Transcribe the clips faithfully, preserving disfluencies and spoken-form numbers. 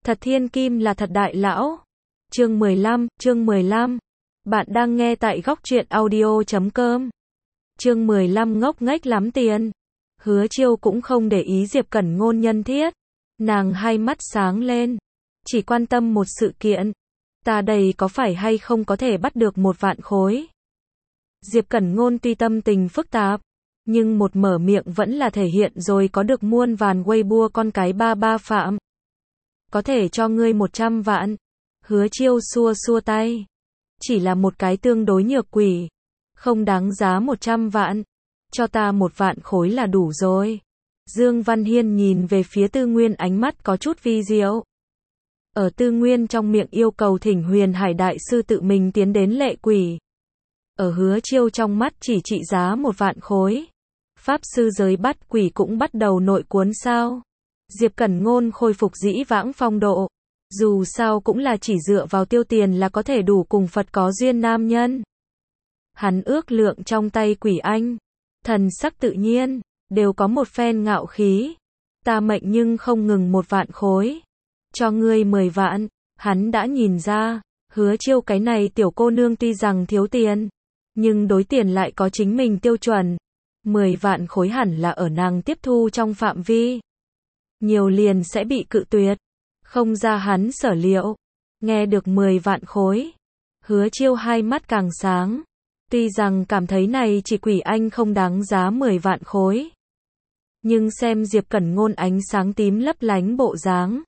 Thật thiên kim là thật đại lão. Chương mười lăm, chương mười lăm. Bạn đang nghe tại góc truyện audio chấm com. Chương mười lăm ngốc nghếch lắm tiền. Hứa Chiêu cũng không để ý Diệp Cẩn Ngôn nhân thiết. Nàng hai mắt sáng lên. Chỉ quan tâm một sự kiện. Ta đây có phải hay không có thể bắt được một vạn khối. Diệp Cẩn Ngôn tuy tâm tình phức tạp, nhưng một mở miệng vẫn là thể hiện rồi có được muôn vàn Weibo con cái ba ba phạm. Có thể cho ngươi một trăm vạn. Hứa Chiêu xua xua tay. Chỉ là một cái tương đối nhược quỷ. Không đáng giá một trăm vạn. Cho ta một vạn khối là đủ rồi. Dương Văn Hiên nhìn về phía Tư Nguyên ánh mắt có chút vi diệu. Ở Tư Nguyên trong miệng yêu cầu thỉnh Huyền Hải Đại Sư tự mình tiến đến lệ quỷ. Ở Hứa Chiêu trong mắt chỉ trị giá một vạn khối. Pháp sư giới bắt quỷ cũng bắt đầu nội cuốn sao. Diệp Cẩn Ngôn khôi phục dĩ vãng phong độ. Dù sao cũng là chỉ dựa vào tiêu tiền là có thể đủ cùng Phật có duyên nam nhân. Hắn ước lượng trong tay quỷ anh. Thần sắc tự nhiên, đều có một phen ngạo khí. Ta mệnh nhưng không ngừng một vạn khối. Cho ngươi mười vạn, hắn đã nhìn ra. Hứa Chiêu cái này tiểu cô nương tuy rằng thiếu tiền, nhưng đối tiền lại có chính mình tiêu chuẩn. Mười vạn khối hẳn là ở nàng tiếp thu trong phạm vi. Nhiều liền sẽ bị cự tuyệt. Không ra hắn sở liệu. Nghe được mười vạn khối. Hứa Chiêu hai mắt càng sáng. Tuy rằng cảm thấy này chỉ quỷ anh không đáng giá mười vạn khối. Nhưng xem Diệp Cẩn Ngôn ánh sáng tím lấp lánh bộ dáng.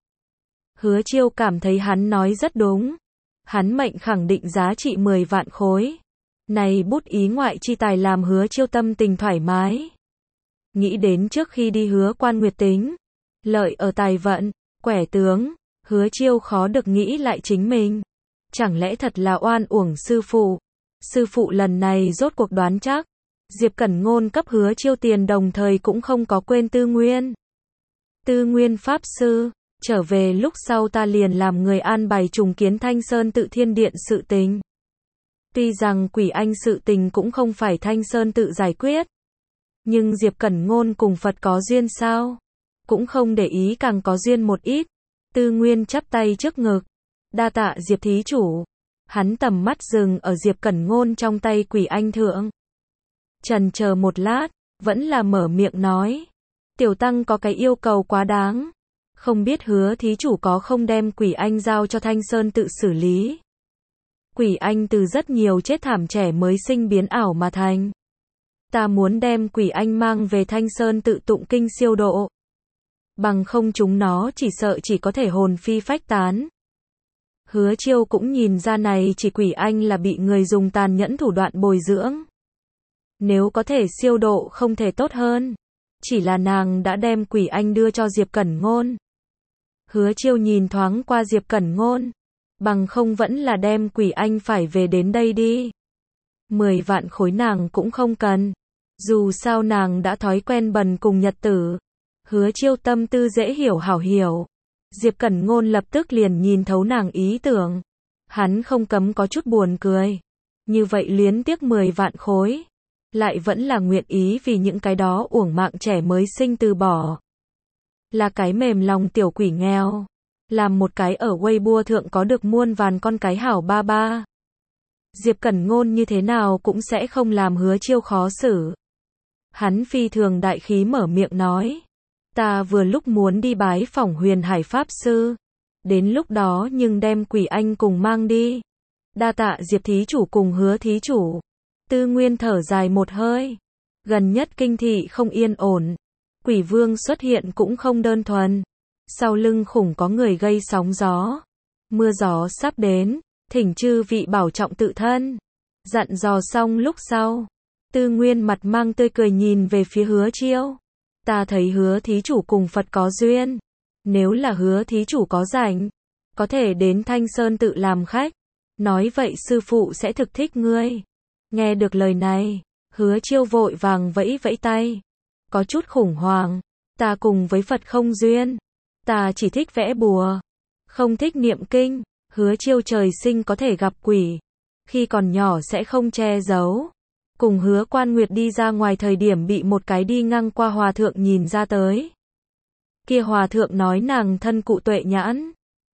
Hứa Chiêu cảm thấy hắn nói rất đúng. Hắn mệnh khẳng định giá trị mười vạn khối. Này bút ý ngoại chi tài làm Hứa Chiêu tâm tình thoải mái. Nghĩ đến trước khi đi Hứa Quan Nguyệt tính. Lợi ở tài vận, quẻ tướng, Hứa Chiêu khó được nghĩ lại chính mình. Chẳng lẽ thật là oan uổng sư phụ? Sư phụ lần này rốt cuộc đoán chắc. Diệp Cẩn Ngôn cấp Hứa Chiêu tiền đồng thời cũng không có quên Tư Nguyên. Tư Nguyên Pháp Sư, trở về lúc sau ta liền làm người an bài trùng kiến Thanh Sơn Tự Thiên Điện sự tình. Tuy rằng quỷ anh sự tình cũng không phải Thanh Sơn Tự giải quyết. Nhưng Diệp Cẩn Ngôn cùng Phật có duyên sao? Cũng không để ý càng có duyên một ít. Tư Nguyên chắp tay trước ngực. Đa tạ Diệp thí chủ. Hắn tầm mắt dừng ở Diệp Cẩn Ngôn trong tay quỷ anh thượng. Chần chờ một lát, vẫn là mở miệng nói. Tiểu tăng có cái yêu cầu quá đáng. Không biết Hứa thí chủ có không đem quỷ anh giao cho Thanh Sơn Tự xử lý. Quỷ anh từ rất nhiều chết thảm trẻ mới sinh biến ảo mà thành. Ta muốn đem quỷ anh mang về Thanh Sơn Tự tụng kinh siêu độ. Bằng không chúng nó chỉ sợ chỉ có thể hồn phi phách tán. Hứa Chiêu cũng nhìn ra này chỉ quỷ anh là bị người dùng tàn nhẫn thủ đoạn bồi dưỡng. Nếu có thể siêu độ không thể tốt hơn. Chỉ là nàng đã đem quỷ anh đưa cho Diệp Cẩn Ngôn. Hứa Chiêu nhìn thoáng qua Diệp Cẩn Ngôn. Bằng không vẫn là đem quỷ anh phải về đến đây đi. Mười vạn khối nàng cũng không cần. Dù sao nàng đã thói quen bần cùng nhật tử. Hứa Chiêu tâm tư dễ hiểu hảo hiểu. Diệp Cẩn Ngôn lập tức liền nhìn thấu nàng ý tưởng. Hắn không cấm có chút buồn cười. Như vậy luyến tiếc mười vạn khối. Lại vẫn là nguyện ý vì những cái đó uổng mạng trẻ mới sinh từ bỏ. Là cái mềm lòng tiểu quỷ nghèo. Làm một cái ở Weibo thượng có được muôn vàn con cái hảo ba ba. Diệp Cẩn Ngôn như thế nào cũng sẽ không làm Hứa Chiêu khó xử. Hắn phi thường đại khí mở miệng nói. Ta vừa lúc muốn đi bái phỏng Huyền Hải Pháp Sư. Đến lúc đó nhưng đem quỷ anh cùng mang đi. Đa tạ Diệp thí chủ cùng Hứa thí chủ. Tư Nguyên thở dài một hơi. Gần nhất kinh thị không yên ổn. Quỷ vương xuất hiện cũng không đơn thuần. Sau lưng khủng có người gây sóng gió. Mưa gió sắp đến. Thỉnh chư vị bảo trọng tự thân. Dặn dò xong lúc sau. Tư Nguyên mặt mang tươi cười nhìn về phía Hứa Chiêu. Ta thấy Hứa thí chủ cùng Phật có duyên. Nếu là Hứa thí chủ có rảnh, có thể đến Thanh Sơn Tự làm khách. Nói vậy sư phụ sẽ thực thích ngươi. Nghe được lời này, Hứa Chiêu vội vàng vẫy vẫy tay. Có chút khủng hoảng. Ta cùng với Phật không duyên. Ta chỉ thích vẽ bùa. Không thích niệm kinh. Hứa Chiêu trời sinh có thể gặp quỷ. Khi còn nhỏ sẽ không che giấu. Cùng Hứa Quan Nguyệt đi ra ngoài thời điểm bị một cái đi ngang qua hòa thượng nhìn ra tới. Kia hòa thượng nói nàng thân cụ tuệ nhãn.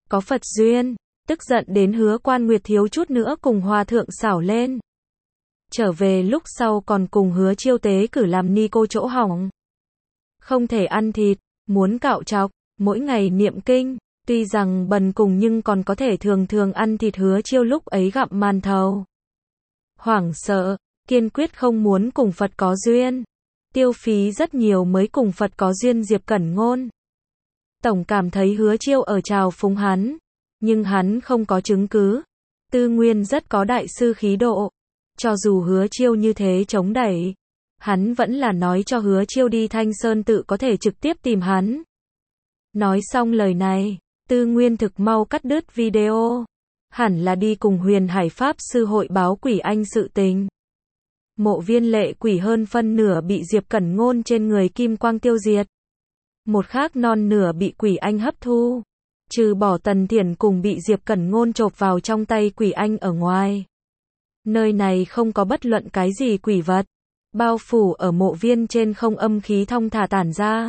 có Phật duyên, tức giận đến Hứa Quan Nguyệt thiếu chút nữa cùng hòa thượng xảo lên. Trở về lúc sau còn cùng Hứa Chiêu tế cử làm ni cô chỗ hỏng. Không thể ăn thịt, muốn cạo trọc, mỗi ngày niệm kinh, tuy rằng bần cùng nhưng còn có thể thường thường ăn thịt. Hứa Chiêu lúc ấy gặm màn thầu. Hoảng sợ, kiên quyết không muốn cùng Phật có duyên. Tiêu phí rất nhiều mới cùng Phật có duyên. Diệp Cẩn Ngôn tổng cảm thấy Hứa Chiêu ở trào phúng hắn, nhưng hắn không có chứng cứ. Tư Nguyên rất có đại sư khí độ, cho dù Hứa Chiêu như thế chống đẩy, hắn vẫn là nói cho Hứa Chiêu đi Thanh Sơn tự có thể trực tiếp tìm hắn. Nói xong lời này, Tư Nguyên thực mau cắt đứt video, hẳn là đi cùng Huyền Hải Pháp sư hội báo Quỷ Anh sự tình. Mộ Viên Lệ Quỷ hơn phân nửa bị Diệp Cẩn Ngôn trên người kim quang tiêu diệt, một khác non nửa bị Quỷ Anh hấp thu. Trừ bỏ Tần Thiển cùng bị Diệp Cẩn Ngôn chộp vào trong tay Quỷ Anh ở ngoài, nơi này không có bất luận cái gì quỷ vật, bao phủ ở mộ viên trên không âm khí thong thả tản ra,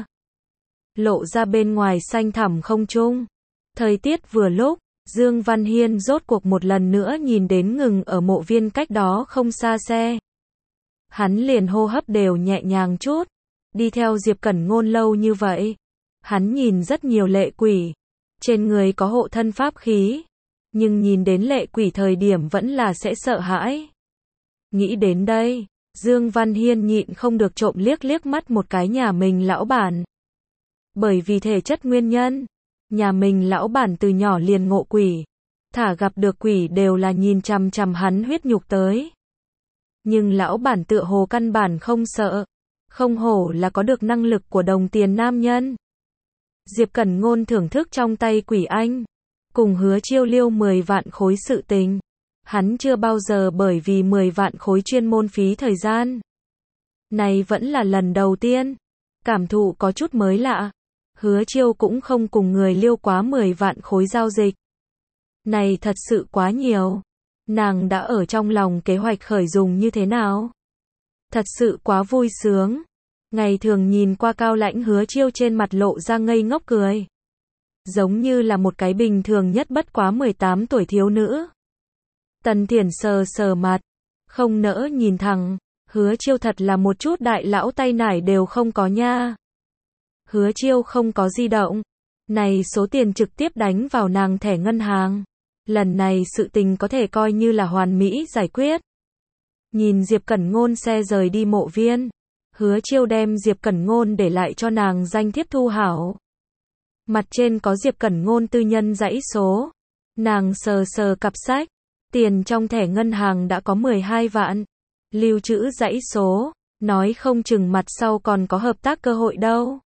lộ ra bên ngoài xanh thẳm không trung. Thời tiết vừa lúc, Dương Văn Hiên rốt cuộc một lần nữa nhìn đến ngừng ở mộ viên cách đó không xa xe. Hắn liền hô hấp đều nhẹ nhàng chút, đi theo Diệp Cẩn Ngôn lâu như vậy, hắn nhìn rất nhiều lệ quỷ, trên người có hộ thân pháp khí, nhưng nhìn đến lệ quỷ thời điểm vẫn là sẽ sợ hãi. Nghĩ đến đây, Dương Văn Hiên nhịn không được trộm liếc liếc mắt một cái nhà mình lão bản. Bởi vì thể chất nguyên nhân, nhà mình lão bản từ nhỏ liền ngộ quỷ, thả gặp được quỷ đều là nhìn chằm chằm hắn huyết nhục tới. Nhưng lão bản tựa hồ căn bản không sợ, không hổ là có được năng lực của đồng tiền nam nhân. Diệp Cẩn Ngôn thưởng thức trong tay Quỷ Anh, cùng Hứa Chiêu liêu mười vạn khối sự tình. Hắn chưa bao giờ bởi vì mười vạn khối chuyên môn phí thời gian. Này vẫn là lần đầu tiên, cảm thụ có chút mới lạ. Hứa Chiêu cũng không cùng người liêu quá mười vạn khối giao dịch. Này thật sự quá nhiều. Nàng đã ở trong lòng kế hoạch khởi dùng như thế nào? Thật sự quá vui sướng. Ngày thường nhìn qua cao lãnh Hứa Chiêu trên mặt lộ ra ngây ngốc cười, giống như là một cái bình thường nhất bất quá mười tám tuổi thiếu nữ. Tần Thiển sờ sờ mặt, không nỡ nhìn thẳng, Hứa Chiêu thật là một chút đại lão tay nải đều không có nha. Hứa Chiêu không có di động, này số tiền trực tiếp đánh vào nàng thẻ ngân hàng. Lần này sự tình có thể coi như là hoàn mỹ giải quyết. Nhìn Diệp Cẩn Ngôn xe rời đi mộ viên, Hứa Chiêu đem Diệp Cẩn Ngôn để lại cho nàng danh thiếp thu hảo. Mặt trên có Diệp Cẩn Ngôn tư nhân dãy số. Nàng sờ sờ cặp sách, tiền trong thẻ ngân hàng đã có mười hai vạn. Lưu trữ dãy số, nói không chừng mặt sau còn có hợp tác cơ hội đâu.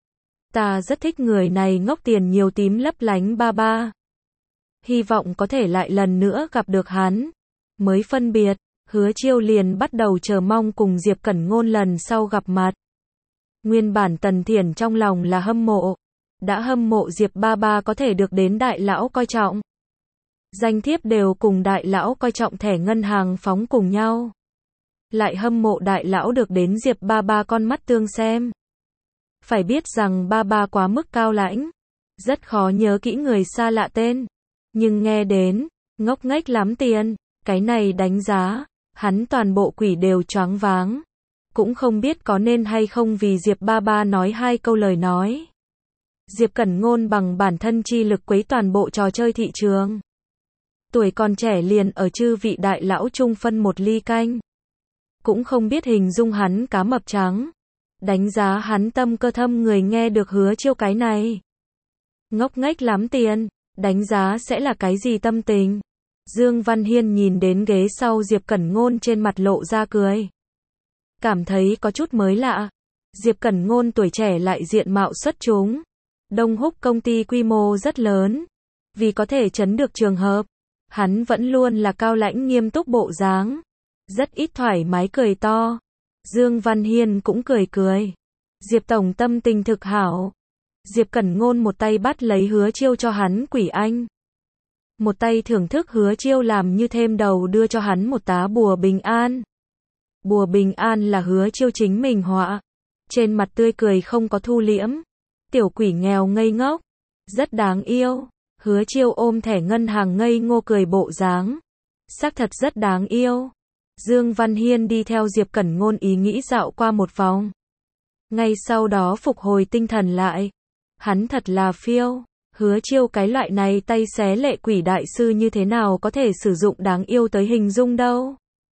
Ta rất thích người này ngốc tiền nhiều tím lấp lánh ba ba. Hy vọng có thể lại lần nữa gặp được hắn. Mới phân biệt, Hứa Chiêu liền bắt đầu chờ mong cùng Diệp Cẩn Ngôn lần sau gặp mặt. Nguyên bản Tần Thiển trong lòng là hâm mộ, đã hâm mộ Diệp ba ba có thể được đến đại lão coi trọng. Danh thiếp đều cùng đại lão coi trọng thẻ ngân hàng phóng cùng nhau. Lại hâm mộ đại lão được đến Diệp ba ba con mắt tương xem. Phải biết rằng ba ba quá mức cao lãnh, rất khó nhớ kỹ người xa lạ tên. Nhưng nghe đến, ngốc nghếch lắm tiền, cái này đánh giá, hắn toàn bộ quỷ đều choáng váng. Cũng không biết có nên hay không vì Diệp ba ba nói hai câu lời nói. Diệp Cẩn Ngôn bằng bản thân chi lực quấy toàn bộ trò chơi thị trường. Tuổi còn trẻ liền ở chư vị đại lão chung phân một ly canh. Cũng không biết hình dung hắn cá mập trắng. Đánh giá hắn tâm cơ thâm người nghe được Hứa Chiêu cái này. Ngốc nghếch lắm tiền, đánh giá sẽ là cái gì tâm tình? Dương Văn Hiên nhìn đến ghế sau Diệp Cẩn Ngôn trên mặt lộ ra cười. Cảm thấy có chút mới lạ. Diệp Cẩn Ngôn tuổi trẻ lại diện mạo xuất chúng. Đông Húc công ty quy mô rất lớn. Vì có thể chấn được trường hợp, hắn vẫn luôn là cao lãnh nghiêm túc bộ dáng. Rất ít thoải mái cười to. Dương Văn Hiên cũng cười cười. Diệp Tổng tâm tình thực hảo. Diệp Cẩn Ngôn một tay bắt lấy Hứa Chiêu cho hắn Quỷ Anh. Một tay thưởng thức Hứa Chiêu làm như thêm đầu đưa cho hắn một tá bùa bình an. Bùa bình an là Hứa Chiêu chính mình họa. Trên mặt tươi cười không có thu liễm. Tiểu quỷ nghèo ngây ngốc. Rất đáng yêu. Hứa Chiêu ôm thẻ ngân hàng ngây ngô cười bộ dáng. Xác thật rất đáng yêu. Dương Văn Hiên đi theo Diệp Cẩn Ngôn ý nghĩ dạo qua một vòng. Ngay sau đó phục hồi tinh thần lại. Hắn thật là phiêu. Hứa Chiêu cái loại này tay xé lệ quỷ đại sư như thế nào có thể sử dụng đáng yêu tới hình dung đâu.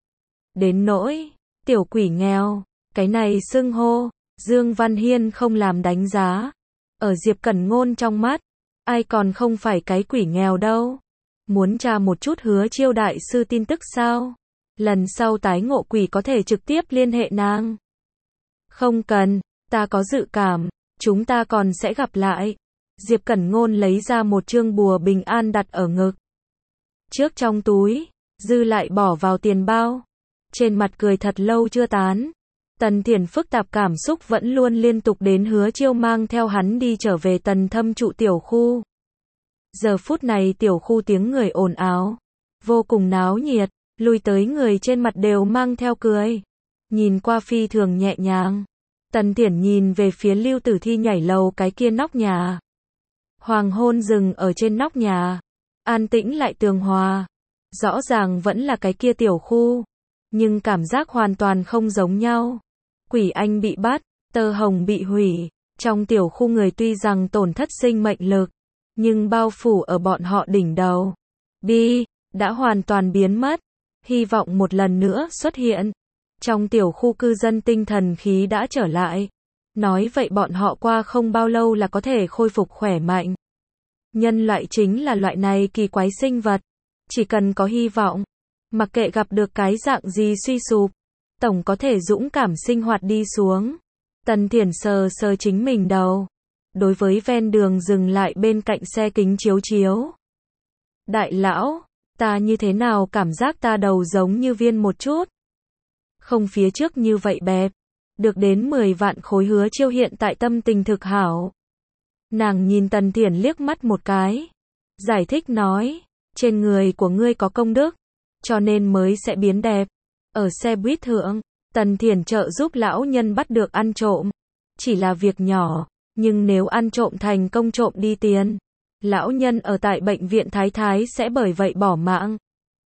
Đến nỗi, tiểu quỷ nghèo, cái này xưng hô, Dương Văn Hiên không làm đánh giá. Ở Diệp Cẩn Ngôn trong mắt, ai còn không phải cái quỷ nghèo đâu. Muốn tra một chút Hứa Chiêu đại sư tin tức sao? Lần sau tái ngộ quỷ có thể trực tiếp liên hệ nàng. Không cần, ta có dự cảm, chúng ta còn sẽ gặp lại. Diệp Cẩn Ngôn lấy ra một chương bùa bình an đặt ở ngực. Trước trong túi, dư lại bỏ vào tiền bao. Trên mặt cười thật lâu chưa tán. Tần Thiển phức tạp cảm xúc vẫn luôn liên tục đến Hứa Chiêu mang theo hắn đi trở về Tần Thâm trụ tiểu khu. Giờ phút này tiểu khu tiếng người ồn ào, vô cùng náo nhiệt, lui tới người trên mặt đều mang theo cười. Nhìn qua phi thường nhẹ nhàng. Tần Thiển nhìn về phía Lưu Tử Thi nhảy lầu cái kia nóc nhà. Hoàng hôn dừng ở trên nóc nhà. An tĩnh lại tường hòa. Rõ ràng vẫn là cái kia tiểu khu. Nhưng cảm giác hoàn toàn không giống nhau. Quỷ Anh bị bắt, Tơ Hồng bị hủy. Trong tiểu khu người tuy rằng tổn thất sinh mệnh lực, nhưng bao phủ ở bọn họ đỉnh đầu. Bi, đã hoàn toàn biến mất. Hy vọng một lần nữa xuất hiện. Trong tiểu khu cư dân tinh thần khí đã trở lại. Nói vậy bọn họ qua không bao lâu là có thể khôi phục khỏe mạnh. Nhân loại chính là loại này kỳ quái sinh vật. Chỉ cần có hy vọng, mặc kệ gặp được cái dạng gì suy sụp, tổng có thể dũng cảm sinh hoạt đi xuống. Tần Thiển sờ sờ chính mình đầu. Đối với ven đường dừng lại bên cạnh xe kính chiếu chiếu. Đại lão, ta như thế nào cảm giác ta đầu giống như viên một chút. Không phía trước như vậy bẹp. Được đến mười vạn khối Hứa Chiêu hiện tại tâm tình thực hảo. Nàng nhìn Tần Thiển liếc mắt một cái. Giải thích nói, trên người của ngươi có công đức, cho nên mới sẽ biến đẹp. Ở xe buýt thượng, Tần Thiển trợ giúp lão nhân bắt được ăn trộm. Chỉ là việc nhỏ, nhưng nếu ăn trộm thành công trộm đi tiền, lão nhân ở tại bệnh viện Thái Thái sẽ bởi vậy bỏ mạng.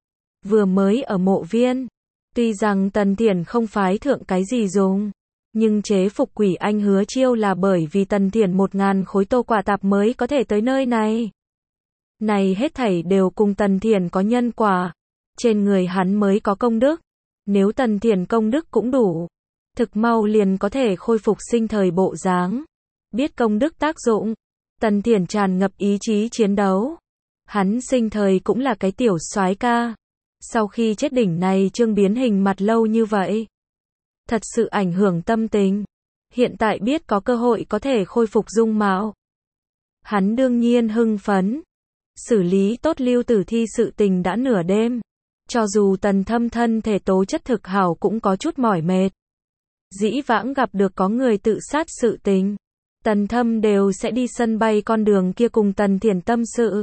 Vừa mới ở mộ viên, tuy rằng Tần Thiển không phái thượng cái gì dùng, nhưng chế phục Quỷ Anh Hứa Chiêu là bởi vì Tần Thiển một ngàn khối tô quả tạp mới có thể tới nơi này. Này hết thảy đều cùng Tần Thiển có nhân quả. Trên người hắn mới có công đức. Nếu Tần Thiển công đức cũng đủ, thực mau liền có thể khôi phục sinh thời bộ dáng. Biết công đức tác dụng, Tần Thiển tràn ngập ý chí chiến đấu. Hắn sinh thời cũng là cái tiểu soái ca. Sau khi chết đỉnh này trương biến hình mặt lâu như vậy, thật sự ảnh hưởng tâm tình. Hiện tại biết có cơ hội có thể khôi phục dung mạo, hắn đương nhiên hưng phấn. Xử lý tốt Lưu Tử Thi sự tình đã nửa đêm. Cho dù Tần Thâm thân thể tố chất thực hảo cũng có chút mỏi mệt. Dĩ vãng gặp được có người tự sát sự tình, Tần Thâm đều sẽ đi sân bay con đường kia cùng Tần Thiển tâm sự.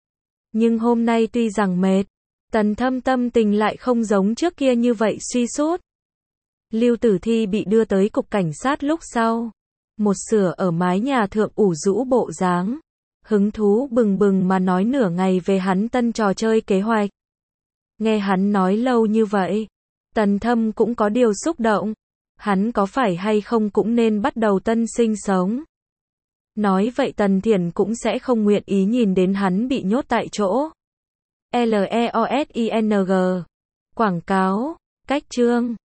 Nhưng hôm nay tuy rằng mệt, Tần Thâm tâm tình lại không giống trước kia như vậy suy sút. Lưu Tử Thi bị đưa tới cục cảnh sát lúc sau, một sửa ở mái nhà thượng ủ rũ bộ dáng, hứng thú bừng bừng mà nói nửa ngày về hắn tân trò chơi kế hoạch. Nghe hắn nói lâu như vậy, Tần Thâm cũng có điều xúc động. Hắn có phải hay không cũng nên bắt đầu tân sinh sống. Nói vậy Tần Thiển cũng sẽ không nguyện ý nhìn đến hắn bị nhốt tại chỗ. L E O S I N G. Quảng cáo, cách chương.